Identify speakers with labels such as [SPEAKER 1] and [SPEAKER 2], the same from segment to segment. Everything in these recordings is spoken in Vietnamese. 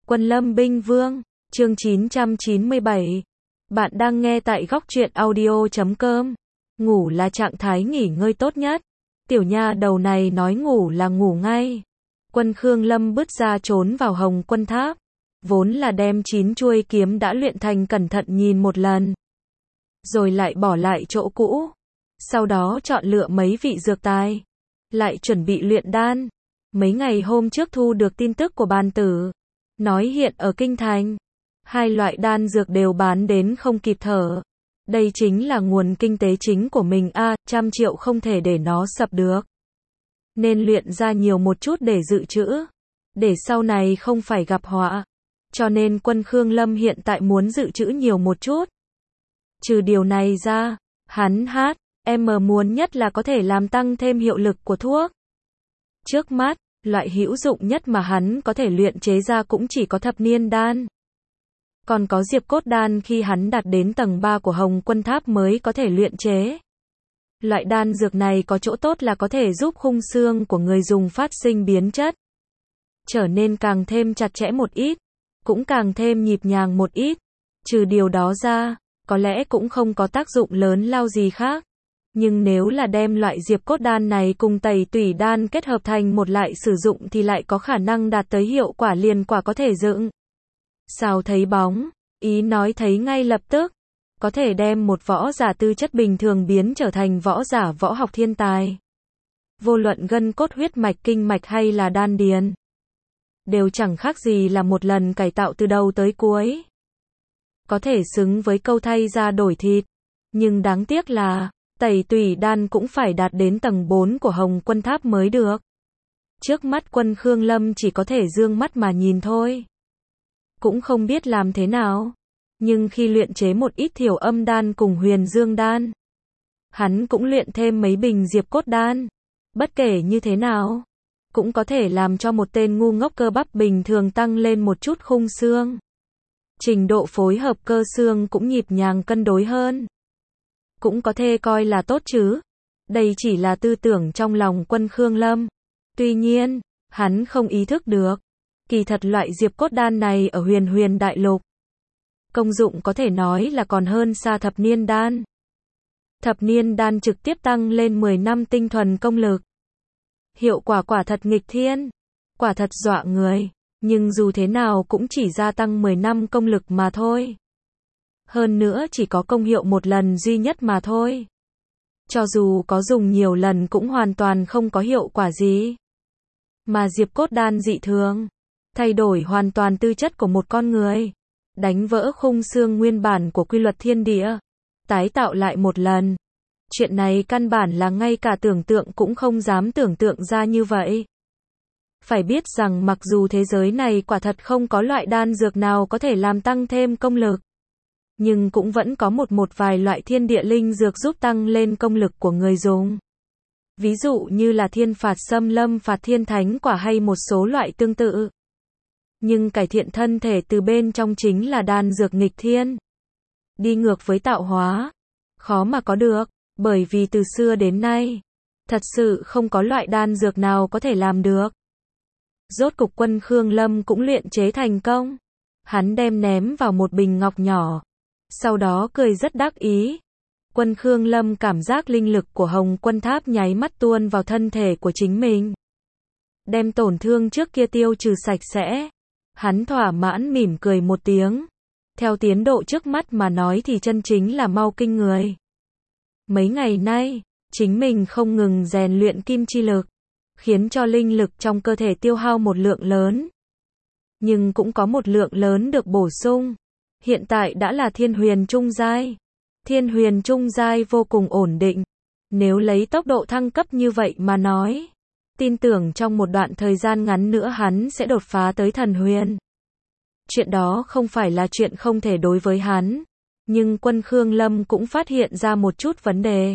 [SPEAKER 1] Quân Lâm Binh Vương, chương 997. Bạn đang nghe tại góc truyện audio.com. Ngủ là trạng thái nghỉ ngơi tốt nhất. Tiểu nha đầu này nói ngủ là ngủ ngay. Quân Khương Lâm bứt ra trốn vào Hồng Quân Tháp. Vốn là đem 9 chuôi kiếm đã luyện thành cẩn thận nhìn một lần. Rồi lại bỏ lại chỗ cũ. Sau đó chọn lựa mấy vị dược tài. Lại chuẩn bị luyện đan. Mấy ngày hôm trước thu được tin tức của bàn tử. Nói hiện ở Kinh Thành. 2 loại đan dược đều bán đến không kịp thở. Đây chính là nguồn kinh tế chính của mình a, 100 triệu không thể để nó sập được. Nên luyện ra nhiều một chút để dự trữ. Để sau này không phải gặp họa. Cho nên Quân Khương Lâm hiện tại muốn dự trữ nhiều một chút. Trừ điều này ra, hắn muốn nhất là có thể làm tăng thêm hiệu lực của thuốc. Trước mắt, loại hữu dụng nhất mà hắn có thể luyện chế ra cũng chỉ có thập niên đan. Còn có diệp cốt đan khi hắn đạt đến tầng 3 của Hồng Quân Tháp mới có thể luyện chế. Loại đan dược này có chỗ tốt là có thể giúp khung xương của người dùng phát sinh biến chất. Trở nên càng thêm chặt chẽ một ít, cũng càng thêm nhịp nhàng một ít. Trừ điều đó ra, có lẽ cũng không có tác dụng lớn lao gì khác. Nhưng nếu là đem loại diệp cốt đan này cùng tẩy tủy đan kết hợp thành một loại sử dụng thì lại có khả năng đạt tới hiệu quả liền quả có thể dựng. Sao thấy bóng, ý nói thấy ngay lập tức. Có thể đem một võ giả tư chất bình thường biến trở thành võ giả võ học thiên tài. Vô luận gân cốt huyết mạch kinh mạch hay là đan điền. Đều chẳng khác gì là một lần cải tạo từ đầu tới cuối. Có thể xứng với câu thay da đổi thịt. Nhưng đáng tiếc là tẩy tủy đan cũng phải đạt đến tầng 4 của Hồng Quân Tháp mới được. Trước mắt Quân Khương Lâm chỉ có thể dương mắt mà nhìn thôi. Cũng không biết làm thế nào. Nhưng khi luyện chế một ít thiểu âm đan cùng huyền dương đan, hắn cũng luyện thêm mấy bình diệp cốt đan. Bất kể như thế nào, cũng có thể làm cho một tên ngu ngốc cơ bắp bình thường tăng lên một chút khung xương. Trình độ phối hợp cơ xương cũng nhịp nhàng cân đối hơn. Cũng có thể coi là tốt chứ. Đây chỉ là tư tưởng trong lòng Quân Khương Lâm. Tuy nhiên, hắn không ý thức được. Kỳ thật loại diệp cốt đan này ở huyền đại lục. Công dụng có thể nói là còn hơn xa thập niên đan. Thập niên đan trực tiếp tăng lên 10 năm tinh thuần công lực. Hiệu quả quả thật nghịch thiên. Quả thật dọa người. Nhưng dù thế nào cũng chỉ gia tăng 10 năm công lực mà thôi. Hơn nữa chỉ có công hiệu một lần duy nhất mà thôi. Cho dù có dùng nhiều lần cũng hoàn toàn không có hiệu quả gì. Mà diệp cốt đan dị thường. Thay đổi hoàn toàn tư chất của một con người. Đánh vỡ khung xương nguyên bản của quy luật thiên địa. Tái tạo lại một lần. Chuyện này căn bản là ngay cả tưởng tượng cũng không dám tưởng tượng ra như vậy. Phải biết rằng mặc dù thế giới này quả thật không có loại đan dược nào có thể làm tăng thêm công lực. Nhưng cũng vẫn có một vài loại thiên địa linh dược giúp tăng lên công lực của người dùng. Ví dụ như là thiên phạt xâm lâm phạt thiên thánh quả hay một số loại tương tự. Nhưng cải thiện thân thể từ bên trong chính là đan dược nghịch thiên. Đi ngược với tạo hóa. Khó mà có được, bởi vì từ xưa đến nay, thật sự không có loại đan dược nào có thể làm được. Rốt cục Quân Khương Lâm cũng luyện chế thành công. Hắn đem ném vào một bình ngọc nhỏ. Sau đó cười rất đắc ý. Quân Khương Lâm cảm giác linh lực của Hồng Quân Tháp nháy mắt tuôn vào thân thể của chính mình. Đem tổn thương trước kia tiêu trừ sạch sẽ. Hắn thỏa mãn mỉm cười một tiếng. Theo tiến độ trước mắt mà nói thì chân chính là mau kinh người. Mấy ngày nay, chính mình không ngừng rèn luyện kim chi lực. Khiến cho linh lực trong cơ thể tiêu hao một lượng lớn. Nhưng cũng có một lượng lớn được bổ sung. Hiện tại đã là thiên huyền trung giai. Thiên huyền trung giai vô cùng ổn định. Nếu lấy tốc độ thăng cấp như vậy mà nói, tin tưởng trong một đoạn thời gian ngắn nữa hắn sẽ đột phá tới thần huyền. Chuyện đó không phải là chuyện không thể đối với hắn. Nhưng Quân Khương Lâm cũng phát hiện ra một chút vấn đề.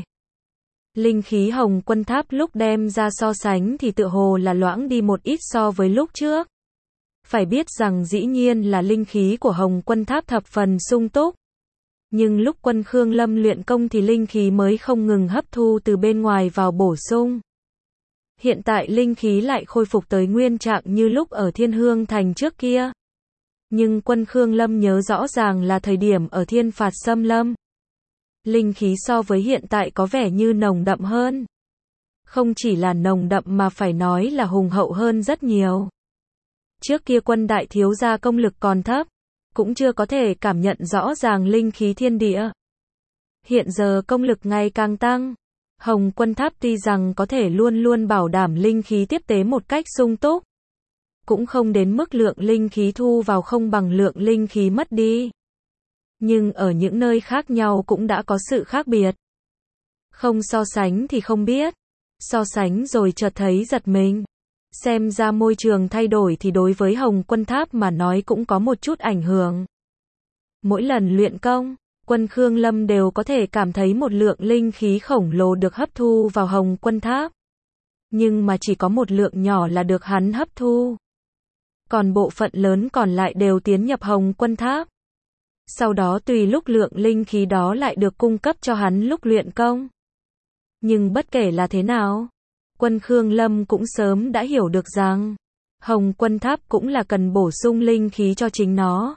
[SPEAKER 1] Linh khí Hồng Quân Tháp lúc đem ra so sánh thì tựa hồ là loãng đi một ít so với lúc trước. Phải biết rằng dĩ nhiên là linh khí của Hồng Quân Tháp thập phần sung túc. Nhưng lúc Quân Khương Lâm luyện công thì linh khí mới không ngừng hấp thu từ bên ngoài vào bổ sung. Hiện tại linh khí lại khôi phục tới nguyên trạng như lúc ở Thiên Hương Thành trước kia. Nhưng Quân Khương Lâm nhớ rõ ràng là thời điểm ở Thiên Phạt Xâm Lâm. Linh khí so với hiện tại có vẻ như nồng đậm hơn. Không chỉ là nồng đậm mà phải nói là hùng hậu hơn rất nhiều. Trước kia Quân đại thiếu gia công lực còn thấp, cũng chưa có thể cảm nhận rõ ràng linh khí thiên địa. Hiện giờ công lực ngày càng tăng. Hồng Quân Tháp tuy rằng có thể luôn luôn bảo đảm linh khí tiếp tế một cách sung túc, cũng không đến mức lượng linh khí thu vào không bằng lượng linh khí mất đi. Nhưng ở những nơi khác nhau cũng đã có sự khác biệt. Không so sánh thì không biết. So sánh rồi chợt thấy giật mình. Xem ra môi trường thay đổi thì đối với Hồng Quân Tháp mà nói cũng có một chút ảnh hưởng. Mỗi lần luyện công, Quân Khương Lâm đều có thể cảm thấy một lượng linh khí khổng lồ được hấp thu vào Hồng Quân Tháp. Nhưng mà chỉ có một lượng nhỏ là được hắn hấp thu. Còn bộ phận lớn còn lại đều tiến nhập Hồng Quân Tháp. Sau đó tùy lúc lượng linh khí đó lại được cung cấp cho hắn lúc luyện công. Nhưng bất kể là thế nào, Quân Khương Lâm cũng sớm đã hiểu được rằng Hồng Quân Tháp cũng là cần bổ sung linh khí cho chính nó.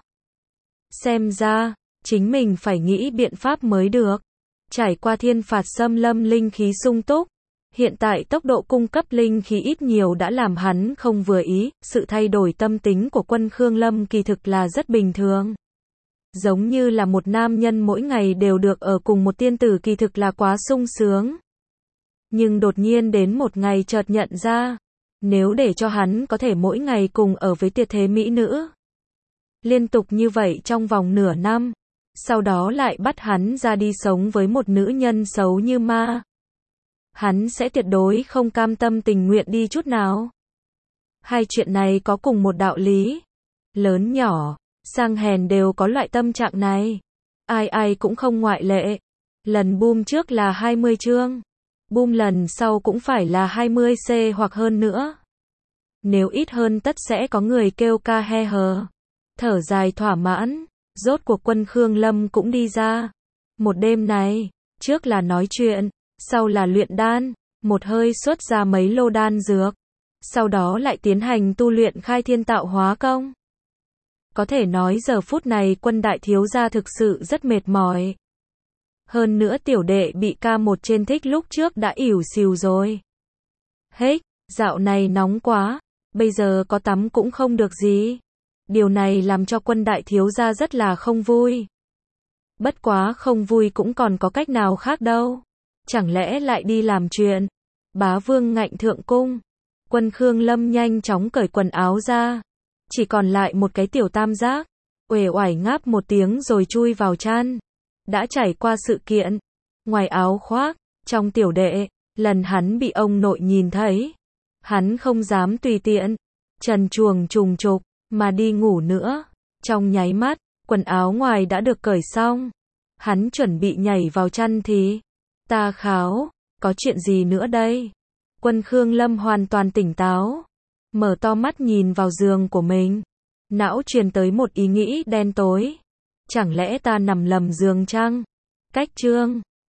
[SPEAKER 1] Xem ra, chính mình phải nghĩ biện pháp mới được. Trải qua Thiên Phạt Xâm Lâm linh khí sung túc, hiện tại tốc độ cung cấp linh khí ít nhiều đã làm hắn không vừa ý, sự thay đổi tâm tính của Quân Khương Lâm kỳ thực là rất bình thường. Giống như là một nam nhân mỗi ngày đều được ở cùng một tiên tử kỳ thực là quá sung sướng. Nhưng đột nhiên đến một ngày chợt nhận ra, nếu để cho hắn có thể mỗi ngày cùng ở với tuyệt thế mỹ nữ, liên tục như vậy trong vòng nửa năm, sau đó lại bắt hắn ra đi sống với một nữ nhân xấu như ma, hắn sẽ tuyệt đối không cam tâm tình nguyện đi chút nào. Hai chuyện này có cùng một đạo lý. Lớn nhỏ, sang hèn đều có loại tâm trạng này. Ai ai cũng không ngoại lệ. Lần boom trước là 20 chương. Boom lần sau cũng phải là 20C hoặc hơn nữa. Nếu ít hơn tất sẽ có người kêu ca he hờ. Thở dài thỏa mãn. Rốt cuộc Quân Khương Lâm cũng đi ra. Một đêm này, trước là nói chuyện, sau là luyện đan, một hơi xuất ra mấy lô đan dược. Sau đó lại tiến hành tu luyện khai thiên tạo hóa công. Có thể nói giờ phút này Quân đại thiếu gia thực sự rất mệt mỏi. Hơn nữa tiểu đệ bị K1 trên thích lúc trước đã ỉu xìu rồi. Hết, dạo này nóng quá, bây giờ có tắm cũng không được gì. Điều này làm cho Quân đại thiếu gia rất là không vui. Bất quá không vui cũng còn có cách nào khác đâu. Chẳng lẽ lại đi làm chuyện. Bá vương ngạnh thượng cung. Quân Khương Lâm nhanh chóng cởi quần áo ra. Chỉ còn lại một cái tiểu tam giác. Uể oải ngáp một tiếng rồi chui vào chăn. Đã trải qua sự kiện. Ngoài áo khoác, trong tiểu đệ, lần hắn bị ông nội nhìn thấy. Hắn không dám tùy tiện. Trần truồng trùng trục, mà đi ngủ nữa. Trong nháy mắt, quần áo ngoài đã được cởi xong. Hắn chuẩn bị nhảy vào chăn thì. Ta kháo, có chuyện gì nữa đây? Quân Khương Lâm hoàn toàn tỉnh táo. Mở to mắt nhìn vào giường của mình. Não truyền tới một ý nghĩ đen tối. Chẳng lẽ ta nằm lầm giường chăng? Cách chương